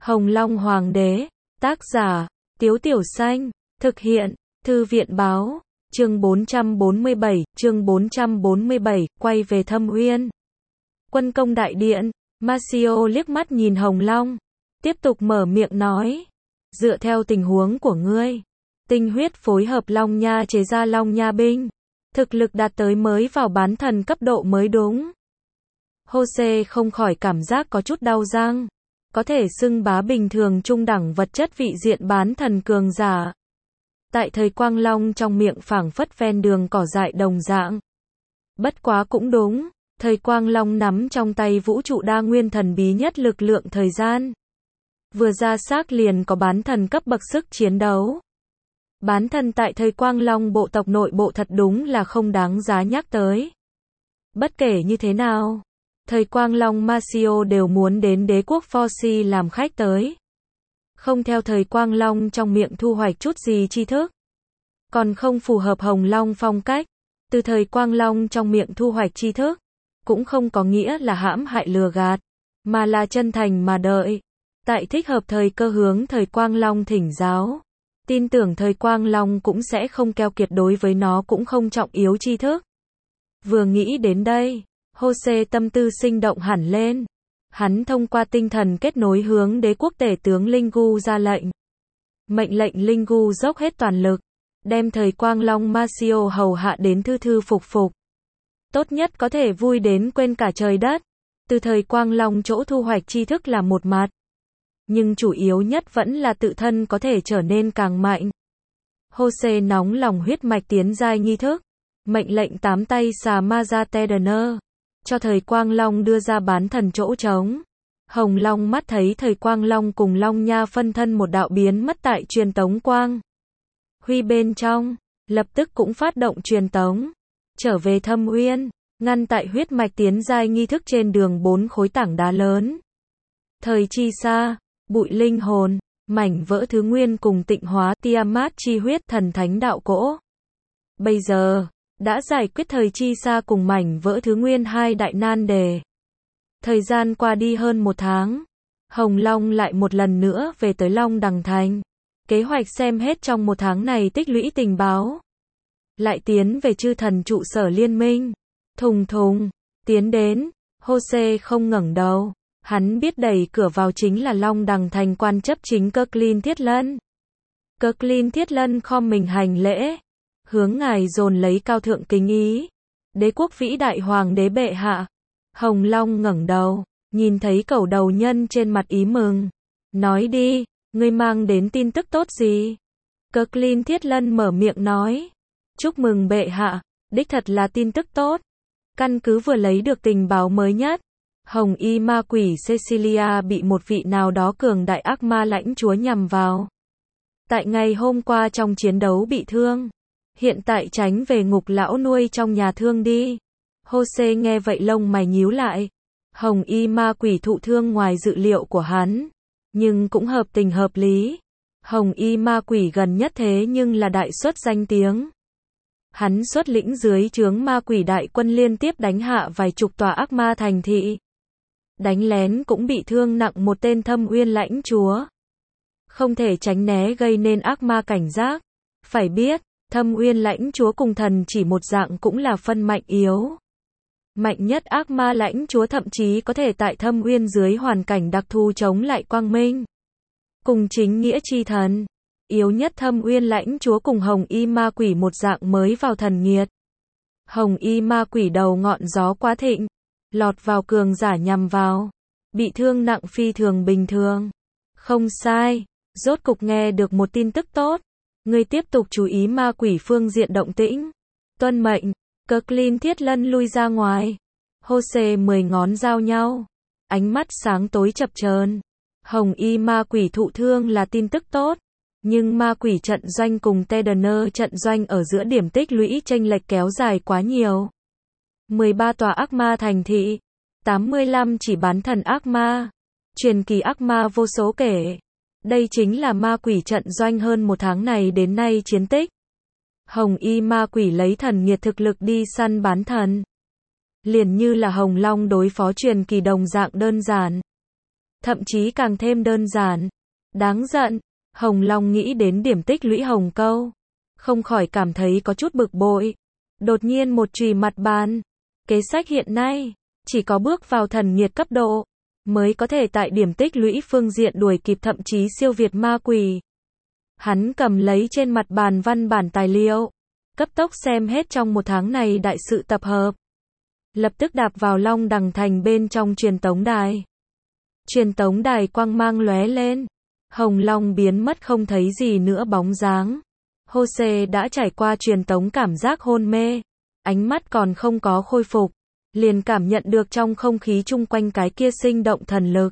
Hồng Long Hoàng đế, tác giả, Tiếu Tiểu Xanh, thực hiện, Thư viện báo, chương 447, quay về Thâm Uyên. Quân công đại điện, Marcio liếc mắt nhìn Hồng Long, tiếp tục mở miệng nói, dựa theo tình huống của ngươi, tinh huyết phối hợp Long Nha chế ra Long Nha binh, thực lực đạt tới mới vào bán thần cấp độ mới đúng. Jose không khỏi cảm giác có chút đau răng, có thể xưng bá bình thường trung đẳng vật chất vị diện bán thần cường giả. Tại thời Quang Long trong miệng phảng phất ven đường cỏ dại đồng dạng. Bất quá cũng đúng, thời Quang Long nắm trong tay vũ trụ đa nguyên thần bí nhất lực lượng thời gian. Vừa ra xác liền có bán thần cấp bậc sức chiến đấu. Bán thần tại thời Quang Long bộ tộc nội bộ thật đúng là không đáng giá nhắc tới. Bất kể như thế nào, thời Quang Long Marcio đều muốn đến đế quốc Forci làm khách tới. Không theo thời Quang Long trong miệng thu hoạch chút gì tri thức. Còn không phù hợp Hồng Long phong cách. Từ thời Quang Long trong miệng thu hoạch tri thức. Cũng không có nghĩa là hãm hại lừa gạt. Mà là chân thành mà đợi. Tại thích hợp thời cơ hướng thời Quang Long thỉnh giáo. Tin tưởng thời Quang Long cũng sẽ không keo kiệt đối với nó cũng không trọng yếu tri thức. Vừa nghĩ đến đây, Jose tâm tư sinh động hẳn lên. Hắn thông qua tinh thần kết nối hướng đế quốc tể tướng Linh Gu ra lệnh. Mệnh lệnh Linh Gu dốc hết toàn lực, đem thời Quang Long Marcio hầu hạ đến thư thư phục phục. Tốt nhất có thể vui đến quên cả trời đất. Từ thời Quang Long chỗ thu hoạch tri thức là một mặt. Nhưng chủ yếu nhất vẫn là tự thân có thể trở nên càng mạnh. Jose nóng lòng huyết mạch tiến giai nghi thức. Mệnh lệnh 8 tay xà Mazatedaner. Cho thời Quang Long đưa ra bán thần chỗ trống. Hồng Long mắt thấy thời Quang Long cùng Long Nha phân thân một đạo biến mất tại truyền tống quang huy bên trong, lập tức cũng phát động truyền tống, trở về Thâm Uyên, ngăn tại huyết mạch tiến giai nghi thức trên đường 4 khối tảng đá lớn. Thời chi sa, bụi linh hồn, mảnh vỡ thứ nguyên cùng tịnh hóa Tiamat chi huyết thần thánh đạo cỗ. Bây giờ đã giải quyết thời chi sa cùng mảnh vỡ thứ nguyên hai đại nan đề. Thời gian qua đi hơn 1 tháng. Hồng Long lại một lần nữa về tới Long Đằng Thành. Kế hoạch xem hết trong 1 tháng này tích lũy tình báo. Lại tiến về chư thần trụ sở liên minh. Thùng thùng, tiến đến. Jose không ngẩng đầu. Hắn biết đẩy cửa vào chính là Long Đằng Thành quan chấp chính Kirklin Thiết Lân. Kirklin Thiết Lân khom mình hành lễ. Hướng ngài dồn lấy cao thượng kính ý. Đế quốc vĩ đại hoàng đế bệ hạ. Hồng Long ngẩng đầu, nhìn thấy cẩu đầu nhân trên mặt ý mừng. Nói đi, ngươi mang đến tin tức tốt gì? Kirklin Thiết Lân mở miệng nói. Chúc mừng bệ hạ, đích thật là tin tức tốt. Căn cứ vừa lấy được tình báo mới nhất. Hồng y ma quỷ Cecilia bị một vị nào đó cường đại ác ma lãnh chúa nhằm vào. Tại ngày hôm qua trong chiến đấu bị thương. Hiện tại tránh về ngục lão nuôi trong nhà thương đi. Jose nghe vậy lông mày nhíu lại. Hồng y ma quỷ thụ thương ngoài dự liệu của hắn. Nhưng cũng hợp tình hợp lý. Hồng y ma quỷ gần nhất thế nhưng là đại xuất danh tiếng. Hắn xuất lĩnh dưới trướng ma quỷ đại quân liên tiếp đánh hạ vài chục tòa ác ma thành thị. Đánh lén cũng bị thương nặng một tên Thâm Uyên lãnh chúa. Không thể tránh né gây nên ác ma cảnh giác. Phải biết, Thâm Uyên lãnh chúa cùng thần chỉ một dạng cũng là phân mạnh yếu. Mạnh nhất ác ma lãnh chúa thậm chí có thể tại Thâm Uyên dưới hoàn cảnh đặc thù chống lại quang minh. Cùng chính nghĩa chi thần. Yếu nhất Thâm Uyên lãnh chúa cùng Hồng y ma quỷ một dạng mới vào thần nghiệt. Hồng y ma quỷ đầu ngọn gió quá thịnh. Lọt vào cường giả nhằm vào. Bị thương nặng phi thường bình thường. Không sai. Rốt cục nghe được một tin tức tốt. Ngươi tiếp tục chú ý ma quỷ phương diện động tĩnh. Tuân mệnh. Kirklin Thiết Lân lui ra ngoài. Jose 10 ngón giao nhau. Ánh mắt sáng tối chập chờn. Hồng y ma quỷ thụ thương là tin tức tốt. Nhưng ma quỷ trận doanh cùng Tedaner trận doanh ở giữa điểm tích lũy chênh lệch kéo dài quá nhiều. 13 tòa ác ma thành thị. 85 chỉ bán thần ác ma. Truyền kỳ ác ma vô số kể. Đây chính là ma quỷ trận doanh hơn 1 tháng này đến nay chiến tích. Hồng y ma quỷ lấy thần nghiệt thực lực đi săn bán thần. Liền như là Hồng Long đối phó truyền kỳ đồng dạng đơn giản. thậm chí càng thêm đơn giản. Đáng giận, Hồng Long nghĩ đến điểm tích lũy Hồng Câu, không khỏi cảm thấy có chút bực bội. Đột nhiên một chùy mặt bàn. Kế sách hiện nay, chỉ có bước vào thần nhiệt cấp độ, mới có thể tại điểm tích lũy phương diện đuổi kịp thậm chí siêu việt ma quỷ. Hắn cầm lấy trên mặt bàn văn bản tài liệu, cấp tốc xem hết trong một tháng này đại sự tập hợp. Lập tức đạp vào Long Đằng Thành bên trong truyền tống đài. Truyền tống đài quang mang lóe lên. Hồng Long biến mất không thấy gì nữa bóng dáng. Jose đã trải qua truyền tống cảm giác hôn mê. Ánh mắt còn không có khôi phục. Liền cảm nhận được trong không khí chung quanh cái kia sinh động thần lực.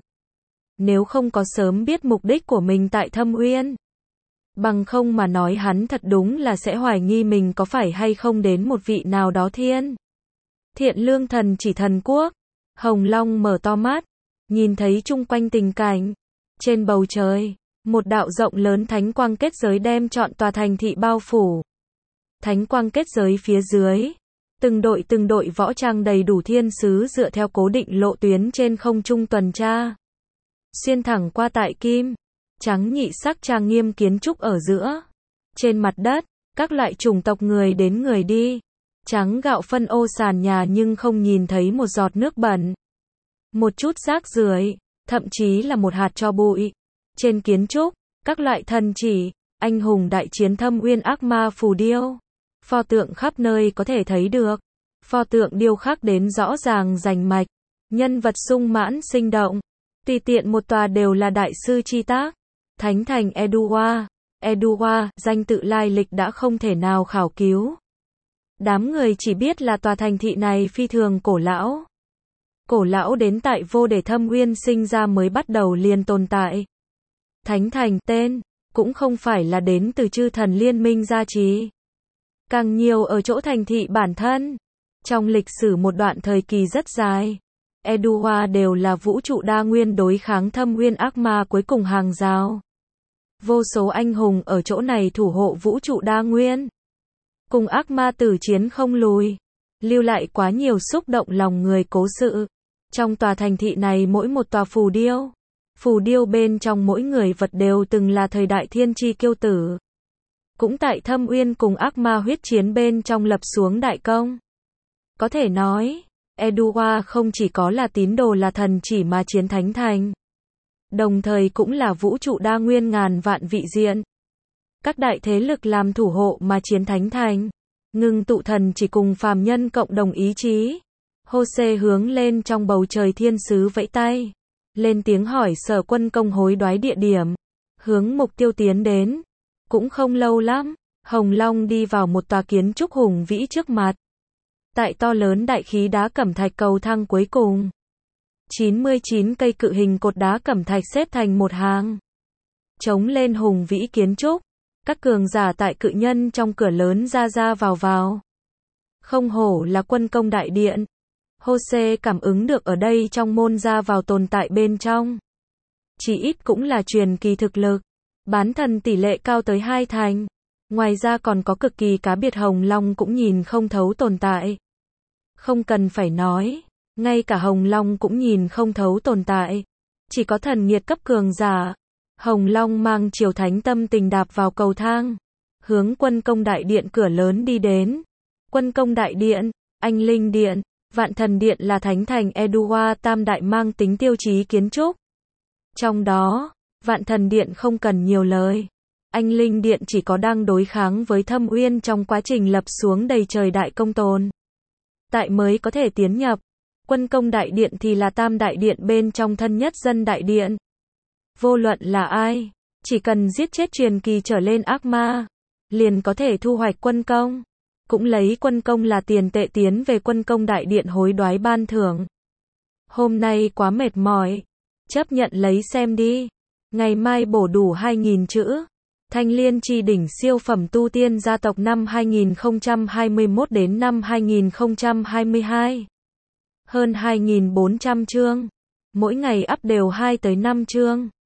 Nếu không có sớm biết mục đích của mình tại Thâm Uyên, bằng không mà nói hắn thật đúng là sẽ hoài nghi mình có phải hay không đến một vị nào đó thiên. Thiện lương thần chỉ thần quốc. Hồng Long mở to mắt, nhìn thấy chung quanh tình cảnh. Trên bầu trời, một đạo rộng lớn thánh quang kết giới đem trọn tòa thành thị bao phủ. Thánh quang kết giới phía dưới, từng đội võ trang đầy đủ thiên sứ dựa theo cố định lộ tuyến trên không trung tuần tra. Xuyên thẳng qua tại kim, trắng nhị sắc trang nghiêm kiến trúc ở giữa. Trên mặt đất, các loại chủng tộc người đến người đi. Trắng gạo phân ô sàn nhà nhưng không nhìn thấy một giọt nước bẩn. Một chút rác rưởi, thậm chí là một hạt tro bụi. Trên kiến trúc, các loại thần chỉ, anh hùng đại chiến Thâm Uyên ác ma phù điêu. Pho tượng khắp nơi có thể thấy được. Pho tượng điêu khắc đến rõ ràng rành mạch. Nhân vật sung mãn sinh động. Tùy tiện một tòa đều là đại sư chi tác. Thánh thành Eduwa. Eduwa, danh tự lai lịch đã không thể nào khảo cứu. Đám người chỉ biết là tòa thành thị này phi thường cổ lão. Cổ lão đến tại vô để Thâm Uyên sinh ra mới bắt đầu liền tồn tại. Thánh thành tên, cũng không phải là đến từ chư thần liên minh gia trì. Càng nhiều ở chỗ thành thị bản thân. Trong lịch sử một đoạn thời kỳ rất dài, Eduwa đều là vũ trụ đa nguyên đối kháng Thâm Uyên ác ma cuối cùng hàng rào. Vô số anh hùng ở chỗ này thủ hộ vũ trụ đa nguyên. Cùng ác ma tử chiến không lùi. Lưu lại quá nhiều xúc động lòng người cố sự. Trong tòa thành thị này mỗi một tòa phù điêu. Phù điêu bên trong mỗi người vật đều từng là thời đại thiên chi kiêu tử. Cũng tại Thâm Uyên cùng ác ma huyết chiến bên trong lập xuống đại công. Có thể nói, Eduwa không chỉ có là tín đồ là thần chỉ mà chiến thánh thành. Đồng thời cũng là vũ trụ đa nguyên ngàn vạn vị diện. Các đại thế lực làm thủ hộ mà chiến thánh thành. Ngưng tụ thần chỉ cùng phàm nhân cộng đồng ý chí. Jose hướng lên trong bầu trời thiên sứ vẫy tay. Lên tiếng hỏi Sở Quân Công hối đoái địa điểm. Hướng mục tiêu tiến đến. Cũng không lâu lắm, Hồng Long đi vào một tòa kiến trúc hùng vĩ trước mặt. Tại to lớn đại khí đá cẩm thạch cầu thang cuối cùng. 99 cây cự hình cột đá cẩm thạch xếp thành một hàng. Chống lên hùng vĩ kiến trúc. Các cường giả tại cự nhân trong cửa lớn ra vào. Không hổ là Quân Công đại điện. Jose cảm ứng được ở đây trong môn ra vào tồn tại bên trong. Chỉ ít cũng là truyền kỳ thực lực. Bán thần tỷ lệ cao tới 2 thành. Ngoài ra còn có cực kỳ cá biệt Hồng Long cũng nhìn không thấu tồn tại. Không cần phải nói, ngay cả Hồng Long cũng nhìn không thấu tồn tại. Chỉ có thần nhiệt cấp cường giả. Hồng Long mang triều thánh tâm tình đạp vào cầu thang. Hướng Quân Công đại điện cửa lớn đi đến. Quân Công đại điện, Anh Linh điện, Vạn Thần điện là thánh thành Eduwa tam đại mang tính tiêu chí kiến trúc. Trong đó, Vạn Thần điện không cần nhiều lời. Anh Linh điện chỉ có đang đối kháng với Thâm Uyên trong quá trình lập xuống đầy trời đại công tồn. Tại mới có thể tiến nhập. Quân Công đại điện thì là tam đại điện bên trong thân nhất dân đại điện. Vô luận là ai, chỉ cần giết chết truyền kỳ trở lên ác ma, liền có thể thu hoạch quân công. Cũng lấy quân công là tiền tệ tiến về Quân Công đại điện hối đoái ban thưởng. Hôm nay quá mệt mỏi, chấp nhận lấy xem đi. Ngày mai bổ đủ 2.000 chữ. Thanh Liên chi đỉnh siêu phẩm tu tiên gia tộc năm 2021 đến năm 2022. Hơn 2.400 chương. Mỗi ngày up đều 2 tới 5 chương.